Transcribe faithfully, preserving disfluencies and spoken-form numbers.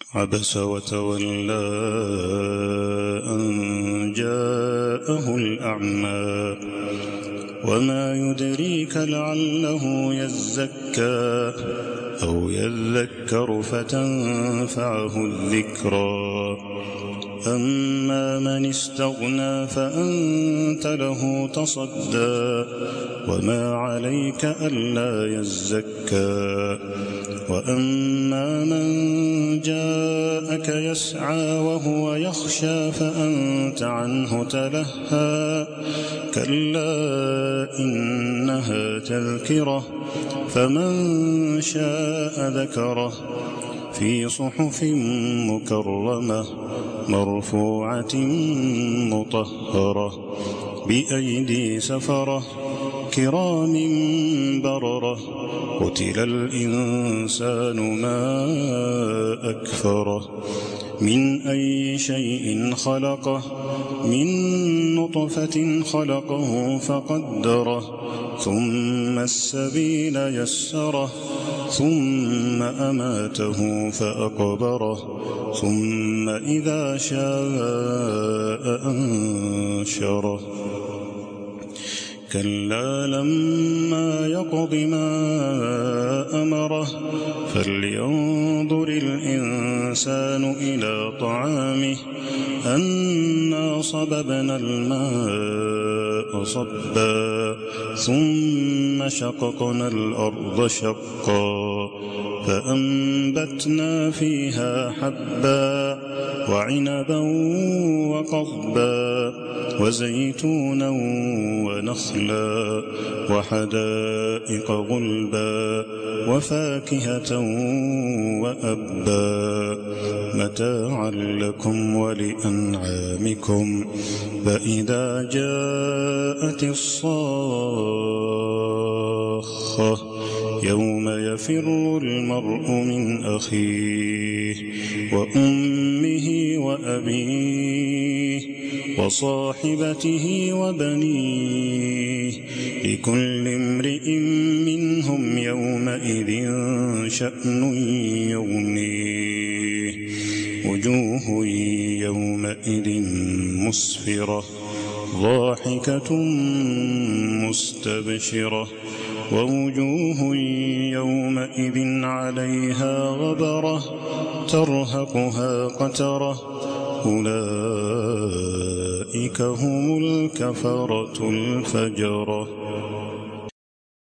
عبس وتولى أن جاءه الأعمى وما يدريك لعله يزكى أو يذكر فتنفعه الذكرى أما من استغنى فأنت له تصدى وما عليك ألا يزكى وأما من جاءك يسعى وهو يخشى فأنت عنه تلهى كلا إنها تذكرة فمن شاء ذكره في صحف مكرمة مرفوعة مطهرة بأيدي سفرة كرام بررة قتل الإنسان ما أكفره من أي شيء خلقه من نطفة خلقه فقدره ثم السبيل يسره ثم أماته فأقبره ثم إذا شاء أنشره كلا لما يقض ما أمره فلينظر الإنسان إلى طعامه أنا صببنا الماء صبا ثم شققنا الأرض شقا فأنبتنا فيها حبا وعنبا وقضبا وزيتونا ونخلا وحدائق غلبا وفاكهة وأبا متاعا لكم ولأنعامكم فإذا جاءت الصاخة يوم يفر المرء من أخيه وأمه وأبيه وصاحبته وبنيه لكل امرئ منهم يومئذ شأن يغنيه وجوه يومئذ مسفرة ضاحكة مستبشرة ووجوه يومئذ عليها غبرة ترهقها قترة أولئك هم الكفرة الفجرة.